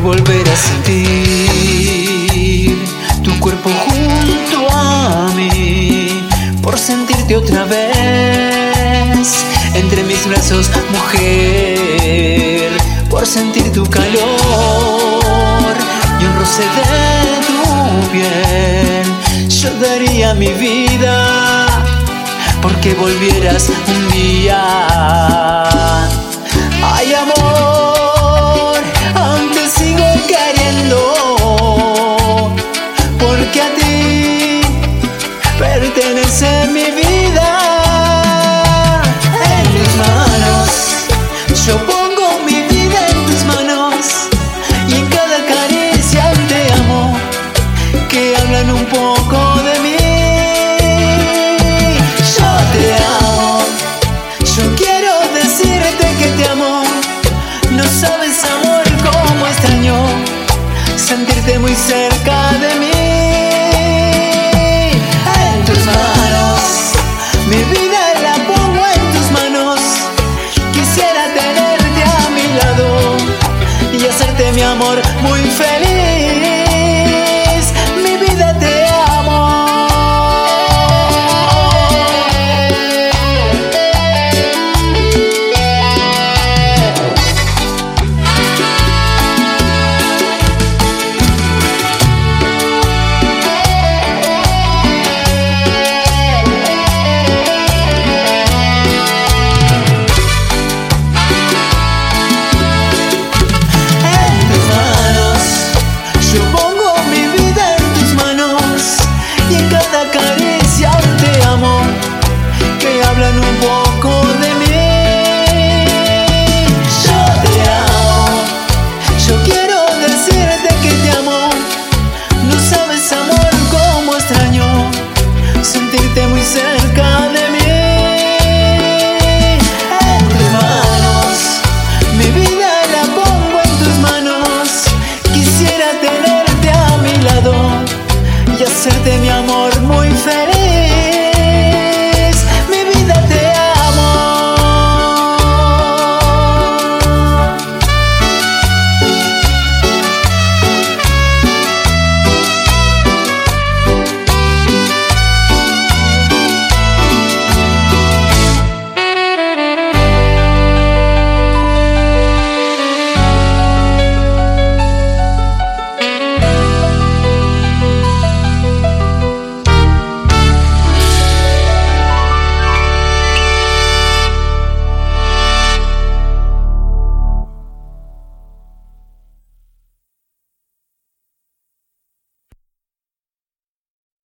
volver a sentir tu cuerpo junto a mí, por sentirte otra vez entre mis brazos, mujer, por sentir tu calor y un roce de tu piel. Yo daría mi vida porque volvieras un día. Ay, amor, aún te sigo queriendo, porque a ti pertenece mi vida. En tus manos yo pongo mi vida, en tus manos, y en cada caricia te amo, que hablan un poco de mí. Yo te amo, yo quiero decirte que te amo. No sabes, amor, cómo extraño sentirte muy cerca de mí. En tus manos, mi vida la pongo en tus manos. Quisiera tenerte a mi lado y hacerte, mi amor, muy feliz.